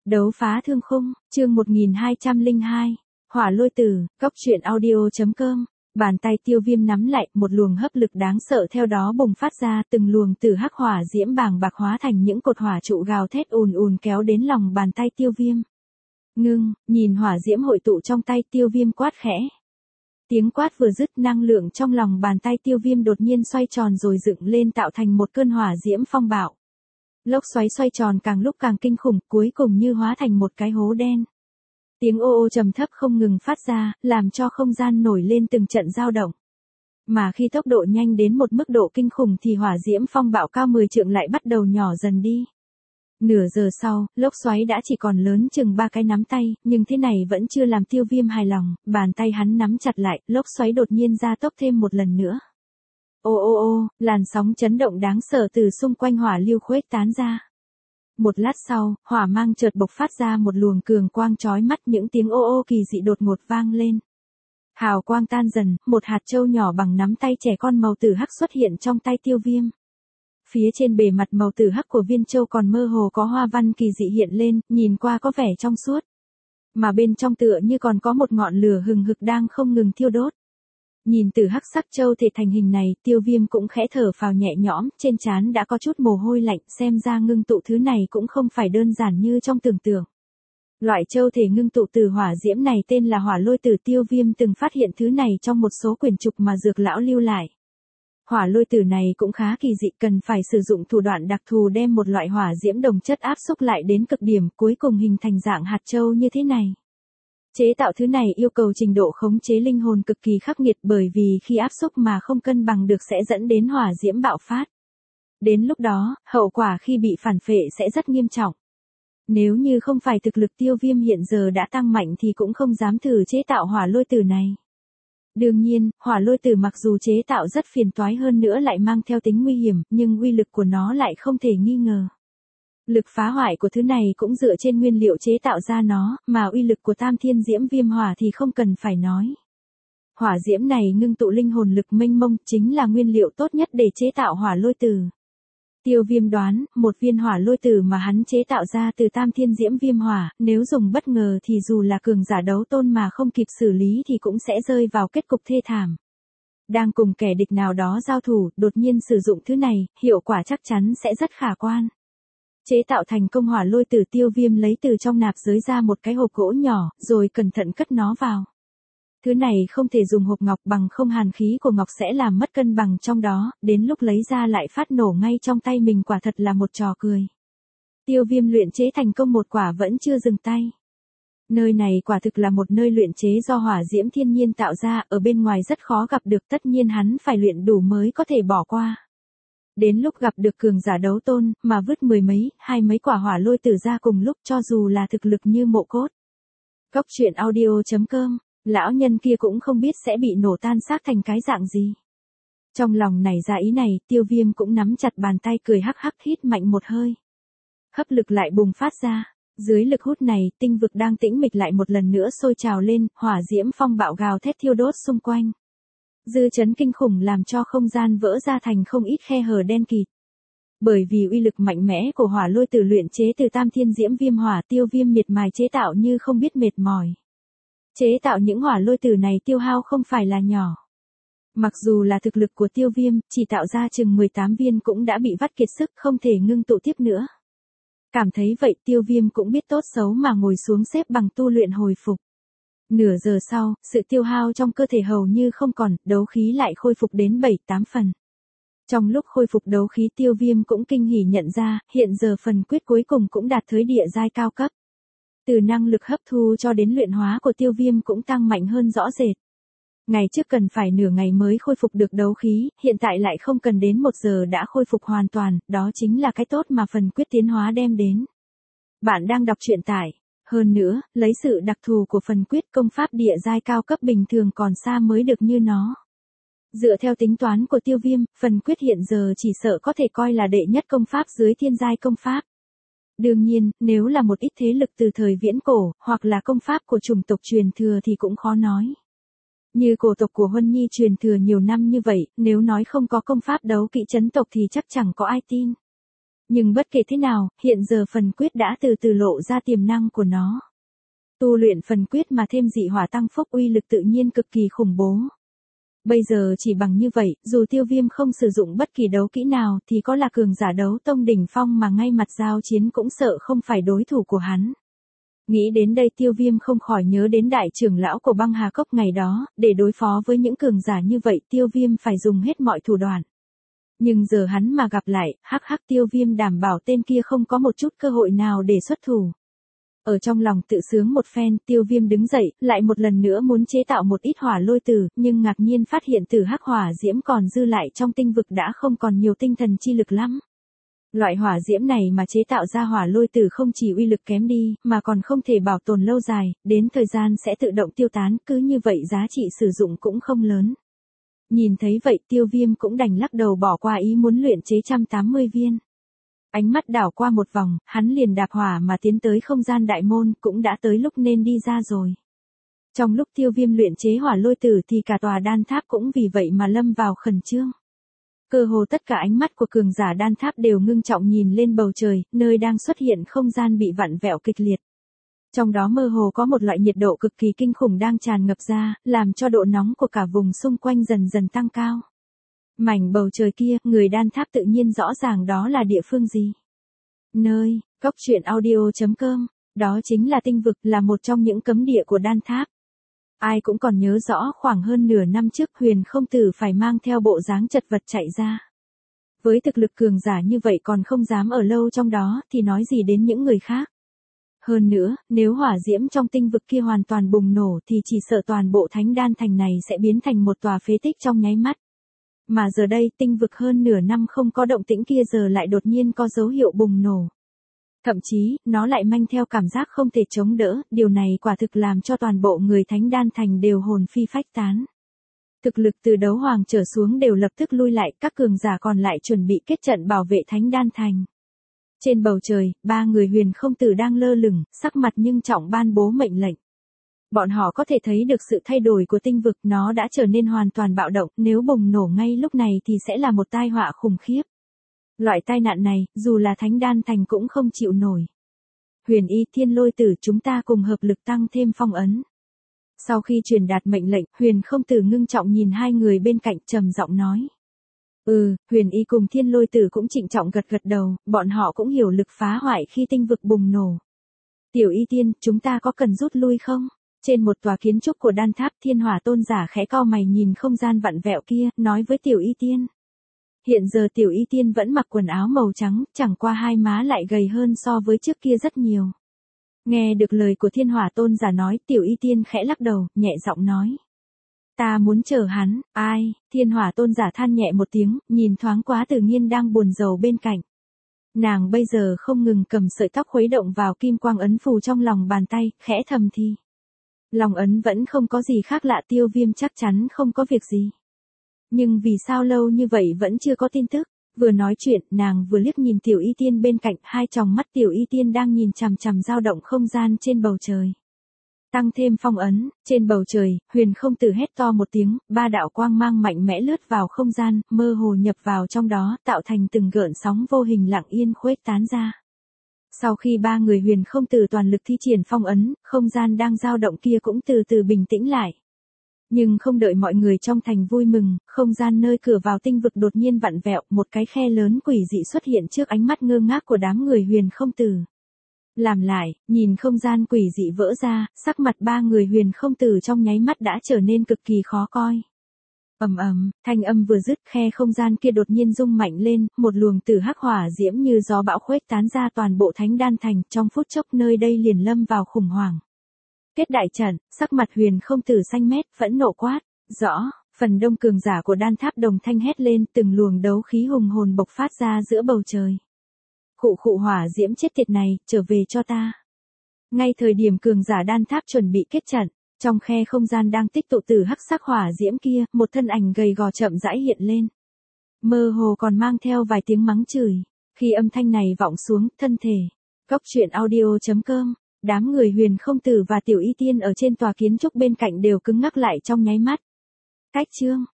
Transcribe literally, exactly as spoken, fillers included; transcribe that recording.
Đấu phá thương khung, chương một nghìn hai trăm lẻ hai. Hỏa lôi tử, cốc truyện audio.com. Bàn tay Tiêu Viêm nắm lại, một luồng hấp lực đáng sợ theo đó bùng phát ra, từng luồng từ hắc hỏa diễm bàng bạc hóa thành những cột hỏa trụ gào thét ùn ùn kéo đến lòng bàn tay Tiêu Viêm. Ngưng, nhìn hỏa diễm hội tụ trong tay Tiêu Viêm quát khẽ. Tiếng quát vừa dứt, năng lượng trong lòng bàn tay Tiêu Viêm đột nhiên xoay tròn rồi dựng lên tạo thành một cơn hỏa diễm phong bạo. Lốc xoáy xoay tròn càng lúc càng kinh khủng, cuối cùng như hóa thành một cái hố đen. Tiếng ô ô trầm thấp không ngừng phát ra, làm cho không gian nổi lên từng trận dao động. Mà khi tốc độ nhanh đến một mức độ kinh khủng thì hỏa diễm phong bạo cao mười trượng lại bắt đầu nhỏ dần đi. Nửa giờ sau, lốc xoáy đã chỉ còn lớn chừng ba cái nắm tay, nhưng thế này vẫn chưa làm Tiêu Viêm hài lòng, bàn tay hắn nắm chặt lại, lốc xoáy đột nhiên gia tốc thêm một lần nữa. Ô ô ô, làn sóng chấn động đáng sợ từ xung quanh hỏa lưu khuếch tán ra. Một lát sau, hỏa mang chợt bộc phát ra một luồng cường quang chói mắt, những tiếng ô ô kỳ dị đột ngột vang lên. Hào quang tan dần, một hạt châu nhỏ bằng nắm tay trẻ con màu tử hắc xuất hiện trong tay Tiêu Viêm. Phía trên bề mặt màu tử hắc của viên châu còn mơ hồ có hoa văn kỳ dị hiện lên, nhìn qua có vẻ trong suốt. Mà bên trong tựa như còn có một ngọn lửa hừng hực đang không ngừng thiêu đốt. Nhìn từ hắc sắc châu thể thành hình này, Tiêu Viêm cũng khẽ thở phào nhẹ nhõm, trên trán đã có chút mồ hôi lạnh, xem ra ngưng tụ thứ này cũng không phải đơn giản như trong tưởng tượng. Loại châu thể ngưng tụ từ hỏa diễm này tên là hỏa lôi tử. Tiêu Viêm từng phát hiện thứ này trong một số quyển trục mà dược lão lưu lại. Hỏa lôi tử này cũng khá kỳ dị, cần phải sử dụng thủ đoạn đặc thù đem một loại hỏa diễm đồng chất áp xúc lại đến cực điểm, cuối cùng hình thành dạng hạt châu như thế này. Chế tạo thứ này yêu cầu trình độ khống chế linh hồn cực kỳ khắc nghiệt, bởi vì khi áp xúc mà không cân bằng được sẽ dẫn đến hỏa diễm bạo phát. Đến lúc đó, hậu quả khi bị phản phệ sẽ rất nghiêm trọng. Nếu như không phải thực lực Tiêu Viêm hiện giờ đã tăng mạnh thì cũng không dám thử chế tạo hỏa lôi tử này. Đương nhiên, hỏa lôi tử mặc dù chế tạo rất phiền toái hơn nữa lại mang theo tính nguy hiểm, nhưng uy lực của nó lại không thể nghi ngờ. Lực phá hoại của thứ này cũng dựa trên nguyên liệu chế tạo ra nó, mà uy lực của tam thiên diễm viêm hỏa thì không cần phải nói. Hỏa diễm này ngưng tụ linh hồn lực mênh mông, chính là nguyên liệu tốt nhất để chế tạo hỏa lôi tử. Tiêu Viêm đoán, một viên hỏa lôi tử mà hắn chế tạo ra từ tam thiên diễm viêm hỏa, nếu dùng bất ngờ thì dù là cường giả đấu tôn mà không kịp xử lý thì cũng sẽ rơi vào kết cục thê thảm. Đang cùng kẻ địch nào đó giao thủ, đột nhiên sử dụng thứ này, hiệu quả chắc chắn sẽ rất khả quan. Chế tạo thành công hỏa lôi tử, Tiêu Viêm lấy từ trong nạp giới ra một cái hộp gỗ nhỏ, rồi cẩn thận cất nó vào. Thứ này không thể dùng hộp ngọc, bằng không hàn khí của ngọc sẽ làm mất cân bằng trong đó, đến lúc lấy ra lại phát nổ ngay trong tay mình, quả thật là một trò cười. Tiêu Viêm luyện chế thành công một quả vẫn chưa dừng tay. Nơi này quả thực là một nơi luyện chế do hỏa diễm thiên nhiên tạo ra, ở bên ngoài rất khó gặp được, tất nhiên hắn phải luyện đủ mới có thể bỏ qua. Đến lúc gặp được cường giả đấu tôn, mà vứt mười mấy, hai mấy quả hỏa lôi tử ra cùng lúc, cho dù là thực lực như Mộ Cốt. Cốc truyện audio.com. Lão nhân kia cũng không biết sẽ bị nổ tan xác thành cái dạng gì. Trong lòng nảy ra ý này, Tiêu Viêm cũng nắm chặt bàn tay cười hắc hắc, hít mạnh một hơi. Hấp lực lại bùng phát ra. Dưới lực hút này, tinh vực đang tĩnh mịch lại một lần nữa sôi trào lên, hỏa diễm phong bạo gào thét thiêu đốt xung quanh. Dư chấn kinh khủng làm cho không gian vỡ ra thành không ít khe hở đen kịt. Bởi vì uy lực mạnh mẽ của hỏa lôi tử luyện chế từ tam thiên diễm viêm hỏa, Tiêu Viêm miệt mài chế tạo như không biết mệt mỏi. Chế tạo những hỏa lôi tử này tiêu hao không phải là nhỏ. Mặc dù là thực lực của Tiêu Viêm, chỉ tạo ra chừng mười tám viên cũng đã bị vắt kiệt sức, không thể ngưng tụ tiếp nữa. Cảm thấy vậy, Tiêu Viêm cũng biết tốt xấu mà ngồi xuống xếp bằng tu luyện hồi phục. Nửa giờ sau, sự tiêu hao trong cơ thể hầu như không còn, đấu khí lại khôi phục đến bảy tám phần. Trong lúc khôi phục đấu khí, Tiêu Viêm cũng kinh hỉ nhận ra, hiện giờ phần quyết cuối cùng cũng đạt tới địa giai cao cấp. Từ năng lực hấp thu cho đến luyện hóa của Tiêu Viêm cũng tăng mạnh hơn rõ rệt. Ngày trước cần phải nửa ngày mới khôi phục được đấu khí, hiện tại lại không cần đến một giờ đã khôi phục hoàn toàn, đó chính là cái tốt mà phần quyết tiến hóa đem đến. Bạn đang đọc truyện tại. Hơn nữa, lấy sự đặc thù của phần quyết, công pháp địa giai cao cấp bình thường còn xa mới được như nó. Dựa theo tính toán của Tiêu Viêm, phần quyết hiện giờ chỉ sợ có thể coi là đệ nhất công pháp dưới thiên giai công pháp. Đương nhiên, nếu là một ít thế lực từ thời viễn cổ, hoặc là công pháp của chủng tộc truyền thừa thì cũng khó nói. Như cổ tộc của Huân Nhi truyền thừa nhiều năm như vậy, nếu nói không có công pháp đấu kỵ chấn tộc thì chắc chẳng có ai tin. Nhưng bất kể thế nào, hiện giờ phần quyết đã từ từ lộ ra tiềm năng của nó. Tu luyện phần quyết mà thêm dị hỏa tăng phúc uy lực tự nhiên cực kỳ khủng bố. Bây giờ chỉ bằng như vậy, dù Tiêu Viêm không sử dụng bất kỳ đấu kỹ nào thì có là cường giả đấu tông đỉnh phong mà ngay mặt giao chiến cũng sợ không phải đối thủ của hắn. Nghĩ đến đây Tiêu Viêm không khỏi nhớ đến đại trưởng lão của băng hà cốc ngày đó, để đối phó với những cường giả như vậy Tiêu Viêm phải dùng hết mọi thủ đoạn. Nhưng giờ hắn mà gặp lại, hắc hắc Tiêu Viêm đảm bảo tên kia không có một chút cơ hội nào để xuất thủ. Ở trong lòng tự sướng một phen, Tiêu Viêm đứng dậy, lại một lần nữa muốn chế tạo một ít hỏa lôi tử, nhưng ngạc nhiên phát hiện tử hắc hỏa diễm còn dư lại trong tinh vực đã không còn nhiều tinh thần chi lực lắm. Loại hỏa diễm này mà chế tạo ra hỏa lôi tử không chỉ uy lực kém đi, mà còn không thể bảo tồn lâu dài, đến thời gian sẽ tự động tiêu tán, cứ như vậy giá trị sử dụng cũng không lớn. Nhìn thấy vậy Tiêu Viêm cũng đành lắc đầu bỏ qua ý muốn luyện chế một trăm tám mươi viên. Ánh mắt đảo qua một vòng, hắn liền đạp hỏa mà tiến tới không gian đại môn, cũng đã tới lúc nên đi ra rồi. Trong lúc Tiêu Viêm luyện chế hỏa lôi tử thì cả tòa đan tháp cũng vì vậy mà lâm vào khẩn trương. Cơ hồ tất cả ánh mắt của cường giả đan tháp đều ngưng trọng nhìn lên bầu trời, nơi đang xuất hiện không gian bị vặn vẹo kịch liệt. Trong đó mơ hồ có một loại nhiệt độ cực kỳ kinh khủng đang tràn ngập ra, làm cho độ nóng của cả vùng xung quanh dần dần tăng cao. Mảnh bầu trời kia, người đan tháp tự nhiên rõ ràng đó là địa phương gì. Nơi, Cốc Truyện Audio chấm com, đó chính là tinh vực, là một trong những cấm địa của đan tháp. Ai cũng còn nhớ rõ khoảng hơn nửa năm trước Huyền Không Tử phải mang theo bộ dáng chật vật chạy ra. Với thực lực cường giả như vậy còn không dám ở lâu trong đó thì nói gì đến những người khác. Hơn nữa, nếu hỏa diễm trong tinh vực kia hoàn toàn bùng nổ thì chỉ sợ toàn bộ thánh đan thành này sẽ biến thành một tòa phế tích trong nháy mắt. Mà giờ đây tinh vực hơn nửa năm không có động tĩnh kia giờ lại đột nhiên có dấu hiệu bùng nổ. Thậm chí, nó lại mang theo cảm giác không thể chống đỡ, điều này quả thực làm cho toàn bộ người thánh đan thành đều hồn phi phách tán. Thực lực từ đấu hoàng trở xuống đều lập tức lui lại, các cường giả còn lại chuẩn bị kết trận bảo vệ thánh đan thành. Trên bầu trời, ba người Huyền Không Tử đang lơ lửng, sắc mặt nhưng trọng ban bố mệnh lệnh. Bọn họ có thể thấy được sự thay đổi của tinh vực, nó đã trở nên hoàn toàn bạo động, nếu bùng nổ ngay lúc này thì sẽ là một tai họa khủng khiếp. Loại tai nạn này, dù là thánh đan thành cũng không chịu nổi. Huyền Y Thiên Lôi Tử, chúng ta cùng hợp lực tăng thêm phong ấn. Sau khi truyền đạt mệnh lệnh, Huyền Không Tử ngưng trọng nhìn hai người bên cạnh trầm giọng nói. Ừ, Huyền Y cùng Thiên Lôi Tử cũng trịnh trọng gật gật đầu, bọn họ cũng hiểu lực phá hoại khi tinh vực bùng nổ. Tiểu Y Tiên, chúng ta có cần rút lui không? Trên một tòa kiến trúc của đan tháp, Thiên Hỏa Tôn giả khẽ cau mày nhìn không gian vặn vẹo kia, nói với Tiểu Y Tiên. Hiện giờ Tiểu Y Tiên vẫn mặc quần áo màu trắng, chẳng qua hai má lại gầy hơn so với trước kia rất nhiều. Nghe được lời của Thiên Hỏa Tôn giả nói, Tiểu Y Tiên khẽ lắc đầu, nhẹ giọng nói. Ta muốn chờ hắn, ai? Thiên Hỏa Tôn giả than nhẹ một tiếng, nhìn thoáng quá Tử Nghiên đang buồn rầu bên cạnh. Nàng bây giờ không ngừng cầm sợi tóc khuấy động vào kim quang ấn phù trong lòng bàn tay, khẽ thầm thì. Lòng ấn vẫn không có gì khác lạ, Tiêu Viêm chắc chắn không có việc gì. Nhưng vì sao lâu như vậy vẫn chưa có tin tức? Vừa nói chuyện, nàng vừa liếc nhìn Tiểu Y Tiên bên cạnh, hai tròng mắt Tiểu Y Tiên đang nhìn chằm chằm dao động không gian trên bầu trời. Tăng thêm phong ấn, trên bầu trời, Huyền Không Tử hét to một tiếng, ba đạo quang mang mạnh mẽ lướt vào không gian, mơ hồ nhập vào trong đó, tạo thành từng gợn sóng vô hình lặng yên khuếch tán ra. Sau khi ba người Huyền Không Tử toàn lực thi triển phong ấn, không gian đang dao động kia cũng từ từ bình tĩnh lại. Nhưng không đợi mọi người trong thành vui mừng, không gian nơi cửa vào tinh vực đột nhiên vặn vẹo, một cái khe lớn quỷ dị xuất hiện trước ánh mắt ngơ ngác của đám người Huyền Không Tử. Làm lại, nhìn không gian quỷ dị vỡ ra, sắc mặt ba người Huyền Không Tử trong nháy mắt đã trở nên cực kỳ khó coi. Ầm ầm, thanh âm vừa dứt, khe không gian kia đột nhiên rung mạnh lên, một luồng tử hắc hỏa diễm như gió bão khuếch tán ra toàn bộ thánh đan thành, trong phút chốc nơi đây liền lâm vào khủng hoảng. Kết đại trận, sắc mặt Huyền Không Tử xanh mét, phẫn nộ quát, rõ, phần đông cường giả của đan tháp đồng thanh hét lên, từng luồng đấu khí hùng hồn bộc phát ra giữa bầu trời. Khụ khụ hỏa diễm chết tiệt này, trở về cho ta. Ngay thời điểm cường giả đan tháp chuẩn bị kết trận, trong khe không gian đang tích tụ tử hắc sắc hỏa diễm kia, một thân ảnh gầy gò chậm rãi hiện lên. Mơ hồ còn mang theo vài tiếng mắng chửi. Khi âm thanh này vọng xuống, thân thể. Cốc Truyện Audio chấm com, đám người Huyền Không Tử và Tiểu Y Tiên ở trên tòa kiến trúc bên cạnh đều cứng ngắc lại trong nháy mắt. Cách chương.